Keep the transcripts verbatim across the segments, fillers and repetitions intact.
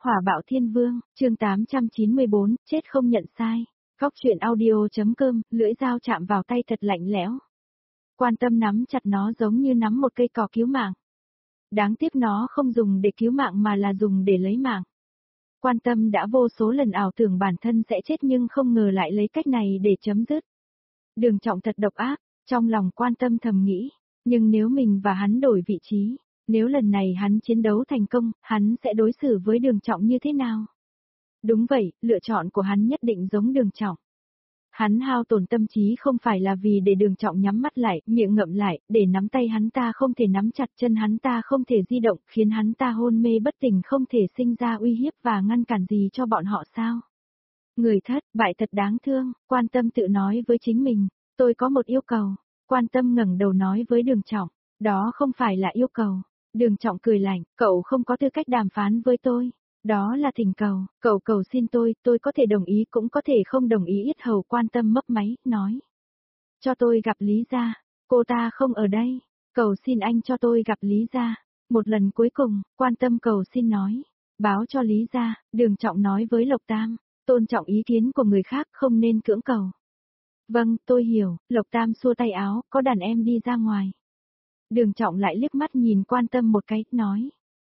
Hỏa bạo thiên vương, chương tám trăm chín mươi bốn, chết không nhận sai. Góc truyện audio.com, lưỡi dao chạm vào tay thật lạnh lẽo. Quan Tâm nắm chặt nó giống như nắm một cây cỏ cứu mạng. Đáng tiếc nó không dùng để cứu mạng mà là dùng để lấy mạng. Quan Tâm đã vô số lần ảo tưởng bản thân sẽ chết nhưng không ngờ lại lấy cách này để chấm dứt. Đường Trọng thật độc ác, trong lòng Quan Tâm thầm nghĩ, nhưng nếu mình và hắn đổi vị trí, nếu lần này hắn chiến đấu thành công, hắn sẽ đối xử với Đường Trọng như thế nào? Đúng vậy, lựa chọn của hắn nhất định giống Đường Trọng. Hắn hao tổn tâm trí không phải là vì để Đường Trọng nhắm mắt lại, miệng ngậm lại, để nắm tay hắn ta không thể nắm chặt, chân hắn ta không thể di động, khiến hắn ta hôn mê bất tỉnh, không thể sinh ra uy hiếp và ngăn cản gì cho bọn họ sao? Người thất, bại thật đáng thương, Quan Tâm tự nói với chính mình, tôi có một yêu cầu. Quan Tâm ngẩng đầu nói với Đường Trọng, đó không phải là yêu cầu. Đường Trọng cười lạnh, cậu không có tư cách đàm phán với tôi. Đó là thỉnh cầu, cậu cầu xin tôi, tôi có thể đồng ý cũng có thể không đồng ý. Yết hầu Quan Tâm mấp máy, nói. Cho tôi gặp Lý Gia, cô ta không ở đây. Cầu xin anh cho tôi gặp Lý Gia. Một lần cuối cùng, Quan Tâm cầu xin nói. Báo cho Lý Gia, Đường Trọng nói với Lộc Tam, tôn trọng ý kiến của người khác không nên cưỡng cầu. Vâng, tôi hiểu, Lộc Tam xua tay áo, có đàn em đi ra ngoài. Đường Trọng lại liếc mắt nhìn Quan Tâm một cái, nói.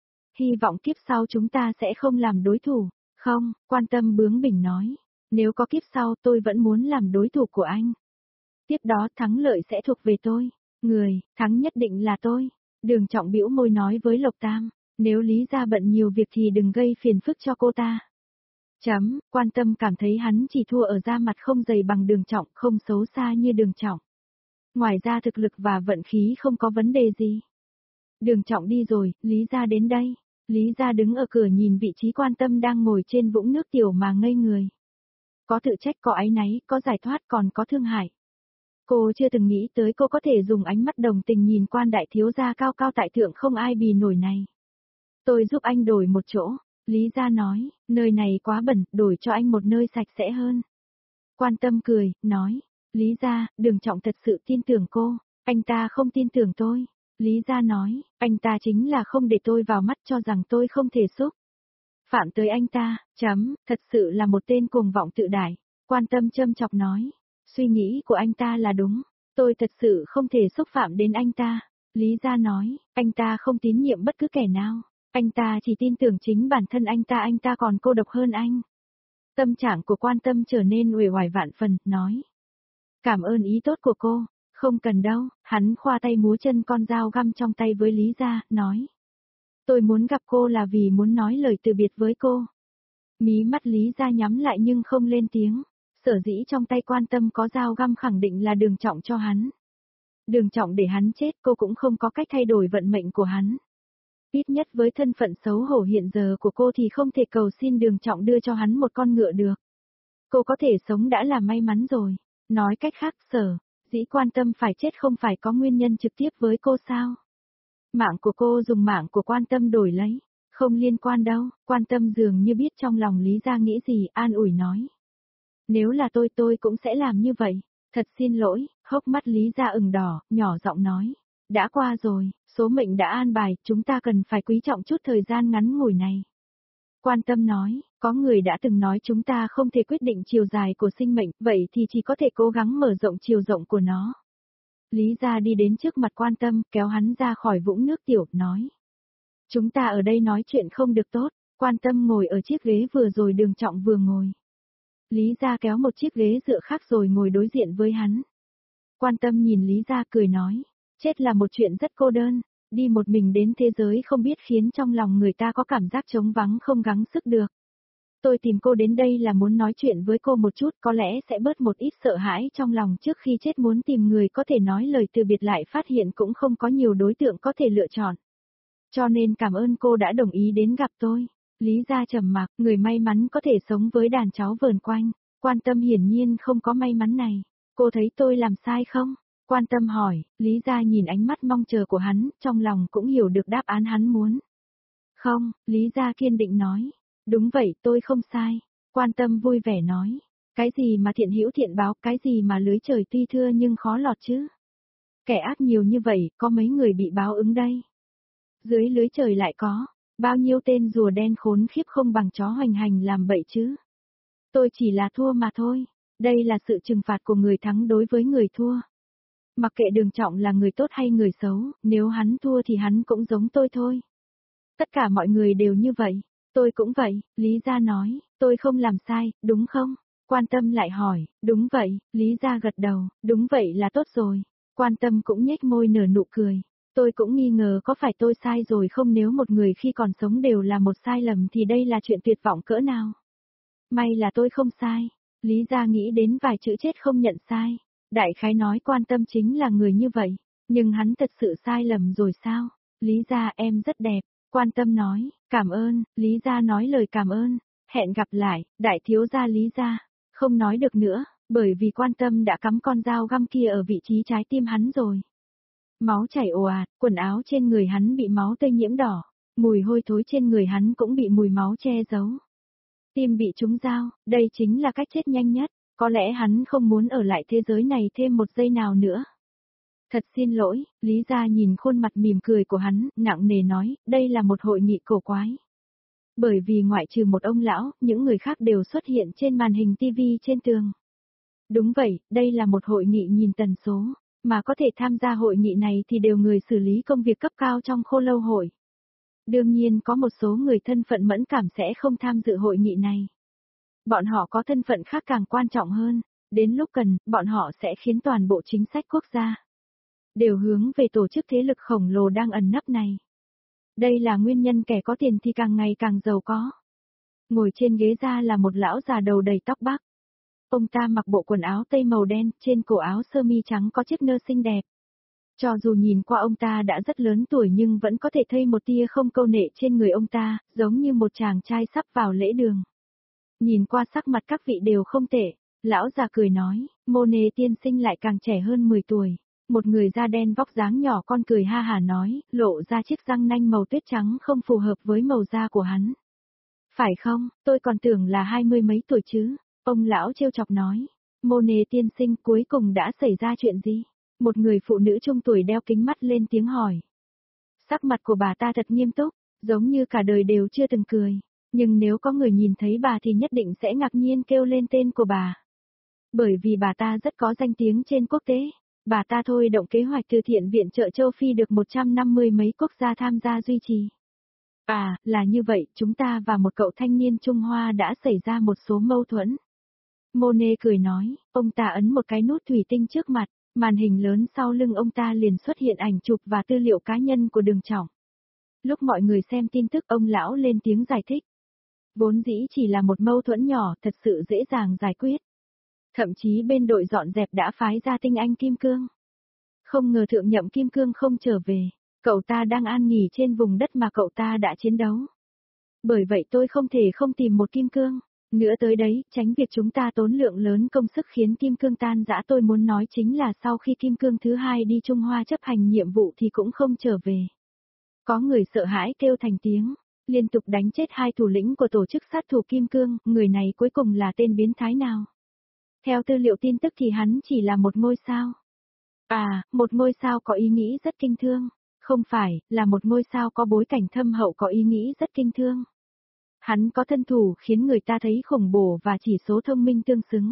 Hy vọng kiếp sau chúng ta sẽ không làm đối thủ. Không, Quan Tâm bướng bỉnh nói. Nếu có kiếp sau tôi vẫn muốn làm đối thủ của anh. Tiếp đó thắng lợi sẽ thuộc về tôi. Người, thắng nhất định là tôi. Đường Trọng bĩu môi nói với Lộc Tam. Nếu Lý Gia bận nhiều việc thì đừng gây phiền phức cho cô ta. Chấm, Quan Tâm cảm thấy hắn chỉ thua ở da mặt không dày bằng Đường Trọng, không xấu xa như Đường Trọng. Ngoài ra thực lực và vận khí không có vấn đề gì. Đường Trọng đi rồi, Lý Gia đến đây. Lý Gia đứng ở cửa nhìn vị trí Quan Tâm đang ngồi trên vũng nước tiểu mà ngây người. Có tự trách, có áy náy, có giải thoát, còn có thương hại. Cô chưa từng nghĩ tới cô có thể dùng ánh mắt đồng tình nhìn Quan đại thiếu gia cao cao tại thượng không ai bì nổi này. Tôi giúp anh đổi một chỗ. Lý Gia nói, nơi này quá bẩn, đổi cho anh một nơi sạch sẽ hơn. Quan Tâm cười, nói, Lý Gia, Đường Trọng thật sự tin tưởng cô, anh ta không tin tưởng tôi. Lý Gia nói, anh ta chính là không để tôi vào mắt, cho rằng tôi không thể xúc phạm tới anh ta, chấm, thật sự là một tên cuồng vọng tự đại. Quan Tâm châm chọc nói, suy nghĩ của anh ta là đúng, tôi thật sự không thể xúc phạm đến anh ta. Lý Gia nói, anh ta không tín nhiệm bất cứ kẻ nào, anh ta chỉ tin tưởng chính bản thân anh ta, anh ta còn cô độc hơn anh. Tâm trạng của Quan Tâm trở nên uể oải vạn phần, nói, cảm ơn ý tốt của cô. Không cần đâu, hắn khoa tay múa chân con dao găm trong tay với Lý Gia, nói. Tôi muốn gặp cô là vì muốn nói lời từ biệt với cô. Mí mắt Lý Gia nhắm lại nhưng không lên tiếng, sở dĩ trong tay Quan Tâm có dao găm khẳng định là Đường Trọng cho hắn. Đường Trọng để hắn chết, cô cũng không có cách thay đổi vận mệnh của hắn. Ít nhất với thân phận xấu hổ hiện giờ của cô thì không thể cầu xin Đường Trọng đưa cho hắn một con ngựa được. Cô có thể sống đã là may mắn rồi. Nói cách khác, sở dĩ Quan Tâm phải chết không phải có nguyên nhân trực tiếp với cô sao? Mạng của cô dùng mạng của Quan Tâm đổi lấy, không liên quan đâu. Quan Tâm dường như biết trong lòng Lý Gia nghĩ gì, an ủi nói. Nếu là tôi tôi cũng sẽ làm như vậy, thật xin lỗi. Hốc mắt Lý Gia ửng đỏ, nhỏ giọng nói. Đã qua rồi, số mệnh đã an bài, chúng ta cần phải quý trọng chút thời gian ngắn ngủi này. Quan Tâm nói, có người đã từng nói chúng ta không thể quyết định chiều dài của sinh mệnh, vậy thì chỉ có thể cố gắng mở rộng chiều rộng của nó. Lý Gia đi đến trước mặt Quan Tâm, kéo hắn ra khỏi vũng nước tiểu, nói. Chúng ta ở đây nói chuyện không được tốt. Quan Tâm ngồi ở chiếc ghế vừa rồi Đường Trọng vừa ngồi. Lý Gia kéo một chiếc ghế dựa khác rồi ngồi đối diện với hắn. Quan Tâm nhìn Lý Gia cười nói, chết là một chuyện rất cô đơn. Đi một mình đến thế giới không biết khiến trong lòng người ta có cảm giác trống vắng không gắng sức được. Tôi tìm cô đến đây là muốn nói chuyện với cô một chút, có lẽ sẽ bớt một ít sợ hãi trong lòng trước khi chết, muốn tìm người có thể nói lời từ biệt, lại phát hiện cũng không có nhiều đối tượng có thể lựa chọn. Cho nên cảm ơn cô đã đồng ý đến gặp tôi. Lý Gia trầm mặc, người may mắn có thể sống với đàn cháu vờn quanh. Quan Tâm hiển nhiên không có may mắn này. Cô thấy tôi làm sai không? Quan Tâm hỏi. Lý Gia nhìn ánh mắt mong chờ của hắn, trong lòng cũng hiểu được đáp án hắn muốn. Không, Lý Gia kiên định nói. Đúng vậy, tôi không sai. Quan Tâm vui vẻ nói. Cái gì mà thiện hữu thiện báo, cái gì mà lưới trời tuy thưa nhưng khó lọt chứ. Kẻ ác nhiều như vậy, có mấy người bị báo ứng đây. Dưới lưới trời lại có. Bao nhiêu tên rùa đen khốn khiếp không bằng chó hoành hành làm bậy chứ. Tôi chỉ là thua mà thôi. Đây là sự trừng phạt của người thắng đối với người thua. Mặc kệ Đường Trọng là người tốt hay người xấu, nếu hắn thua thì hắn cũng giống tôi thôi. Tất cả mọi người đều như vậy. Tôi cũng vậy, Lý Gia nói, tôi không làm sai, đúng không? Quan Tâm lại hỏi, đúng vậy, Lý Gia gật đầu, đúng vậy là tốt rồi. Quan Tâm cũng nhếch môi nở nụ cười. Tôi cũng nghi ngờ có phải tôi sai rồi không, nếu một người khi còn sống đều là một sai lầm thì đây là chuyện tuyệt vọng cỡ nào. May là tôi không sai. Lý Gia nghĩ đến vài chữ chết không nhận sai. Đại khái nói Quan Tâm chính là người như vậy. Nhưng hắn thật sự sai lầm rồi sao? Lý Gia em rất đẹp. Quan Tâm nói, cảm ơn. Lý Gia nói lời cảm ơn. Hẹn gặp lại, đại thiếu gia Lý Gia. Không nói được nữa, bởi vì Quan Tâm đã cắm con dao găm kia ở vị trí trái tim hắn rồi. Máu chảy ồ ạt, quần áo trên người hắn bị máu tươi nhiễm đỏ. Mùi hôi thối trên người hắn cũng bị mùi máu che giấu. Tim bị trúng dao, đây chính là cách chết nhanh nhất. Có lẽ hắn không muốn ở lại thế giới này thêm một giây nào nữa. Thật xin lỗi, Lý Gia nhìn khuôn mặt mỉm cười của hắn, nặng nề nói, đây là một hội nghị cổ quái. Bởi vì ngoại trừ một ông lão, những người khác đều xuất hiện trên màn hình tivi trên tường. Đúng vậy, đây là một hội nghị nhìn tần số, mà có thể tham gia hội nghị này thì đều người xử lý công việc cấp cao trong Khô Lâu hội. Đương nhiên có một số người thân phận mẫn cảm sẽ không tham dự hội nghị này. Bọn họ có thân phận khác càng quan trọng hơn, đến lúc cần, bọn họ sẽ khiến toàn bộ chính sách quốc gia đều hướng về tổ chức thế lực khổng lồ đang ẩn nấp này. Đây là nguyên nhân kẻ có tiền thì càng ngày càng giàu có. Ngồi trên ghế ra là một lão già đầu đầy tóc bạc. Ông ta mặc bộ quần áo tây màu đen, trên cổ áo sơ mi trắng có chiếc nơ xinh đẹp. Cho dù nhìn qua ông ta đã rất lớn tuổi nhưng vẫn có thể thấy một tia không câu nệ trên người ông ta, giống như một chàng trai sắp vào lễ đường. Nhìn qua sắc mặt các vị đều không tệ, lão già cười nói, Monet tiên sinh lại càng trẻ hơn mười tuổi. Một người da đen vóc dáng nhỏ con cười ha hả nói, lộ ra chiếc răng nanh màu tuyết trắng không phù hợp với màu da của hắn. Phải không, tôi còn tưởng là hai mươi mấy tuổi chứ, ông lão trêu chọc nói. Monet tiên sinh cuối cùng đã xảy ra chuyện gì? Một người phụ nữ trung tuổi đeo kính mắt lên tiếng hỏi. Sắc mặt của bà ta thật nghiêm túc, giống như cả đời đều chưa từng cười. Nhưng nếu có người nhìn thấy bà thì nhất định sẽ ngạc nhiên kêu lên tên của bà. Bởi vì bà ta rất có danh tiếng trên quốc tế. Bà ta thôi động kế hoạch từ thiện viện trợ châu Phi được một trăm năm mươi mấy quốc gia tham gia duy trì. À, là như vậy, chúng ta và một cậu thanh niên Trung Hoa đã xảy ra một số mâu thuẫn. Monet cười nói, ông ta ấn một cái nút thủy tinh trước mặt, màn hình lớn sau lưng ông ta liền xuất hiện ảnh chụp và tư liệu cá nhân của Đường Trọng. Lúc mọi người xem tin tức ông lão lên tiếng giải thích. Vốn dĩ chỉ là một mâu thuẫn nhỏ thật sự dễ dàng giải quyết. Thậm chí bên đội dọn dẹp đã phái ra tinh anh Kim Cương. Không ngờ thượng nhậm Kim Cương không trở về, cậu ta đang an nghỉ trên vùng đất mà cậu ta đã chiến đấu. Bởi vậy tôi không thể không tìm một Kim Cương. Nữa tới đấy, tránh việc chúng ta tốn lượng lớn công sức khiến Kim Cương tan rã, tôi muốn nói chính là sau khi Kim Cương thứ hai đi Trung Hoa chấp hành nhiệm vụ thì cũng không trở về. Có người sợ hãi kêu thành tiếng, liên tục đánh chết hai thủ lĩnh của tổ chức sát thủ Kim Cương, người này cuối cùng là tên biến thái nào? Theo tư liệu tin tức thì hắn chỉ là một ngôi sao. À, một ngôi sao có ý nghĩ rất kinh thương. Không phải, là một ngôi sao có bối cảnh thâm hậu có ý nghĩ rất kinh thương. Hắn có thân thủ khiến người ta thấy khủng bố và chỉ số thông minh tương xứng.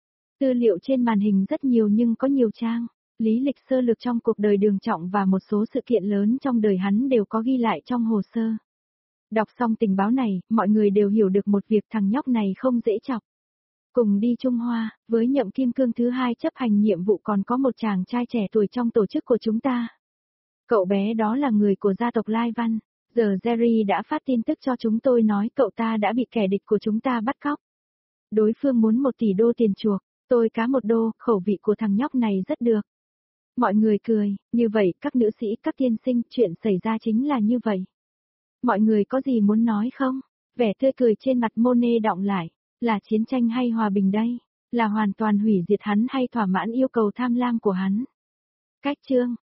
Tư liệu trên màn hình rất nhiều nhưng có nhiều trang. Lý lịch sơ lược trong cuộc đời Đường Trọng và một số sự kiện lớn trong đời hắn đều có ghi lại trong hồ sơ. Đọc xong tình báo này, mọi người đều hiểu được một việc, thằng nhóc này không dễ chọc. Cùng đi Trung Hoa, với nhậm Kim Cương thứ hai chấp hành nhiệm vụ còn có một chàng trai trẻ tuổi trong tổ chức của chúng ta. Cậu bé đó là người của gia tộc Lai Văn. Giờ Jerry đã phát tin tức cho chúng tôi nói cậu ta đã bị kẻ địch của chúng ta bắt cóc. Đối phương muốn một tỷ đô tiền chuộc, tôi cá một đô, khẩu vị của thằng nhóc này rất được. Mọi người cười, như vậy các nữ sĩ, các tiên sinh, chuyện xảy ra chính là như vậy. Mọi người có gì muốn nói không? Vẻ tươi cười trên mặt Monet đọng lại. Là chiến tranh hay hòa bình đây? Là hoàn toàn hủy diệt hắn hay thỏa mãn yêu cầu tham lam của hắn? Cách chương